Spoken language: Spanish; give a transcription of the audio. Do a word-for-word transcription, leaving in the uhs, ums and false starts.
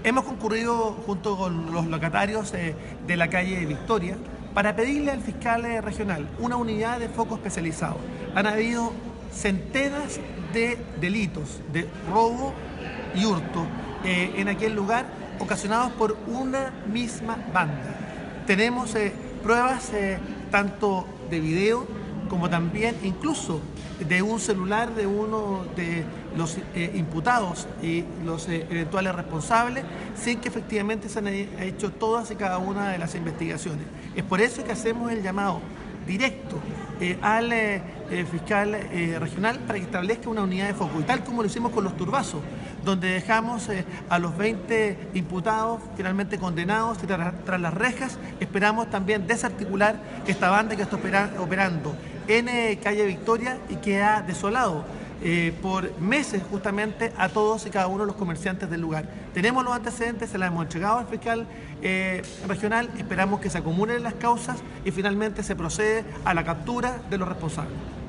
Hemos concurrido junto con los locatarios eh, de la calle Victoria para pedirle al fiscal eh, regional una unidad de foco especializado. Han habido centenas de delitos de robo y hurto eh, en aquel lugar ocasionados por una misma banda. Tenemos eh, pruebas eh, tanto de video como también incluso de un celular de uno de los eh, imputados y los eh, eventuales responsables, sin que efectivamente se han hecho todas y cada una de las investigaciones. Es por eso que hacemos el llamado directo eh, al eh, eh, fiscal eh, regional para que establezca una unidad de foco, y tal como lo hicimos con los turbazos, donde dejamos eh, a los veinte imputados finalmente condenados y tras, tras las rejas. Esperamos también desarticular esta banda que está opera, operando en eh, calle Victoria y que ha desolado eh, por meses justamente a todos y cada uno de los comerciantes del lugar. Tenemos los antecedentes, se las hemos entregado al fiscal eh, regional, esperamos que se acumulen las causas y finalmente se procede a la captura de los responsables.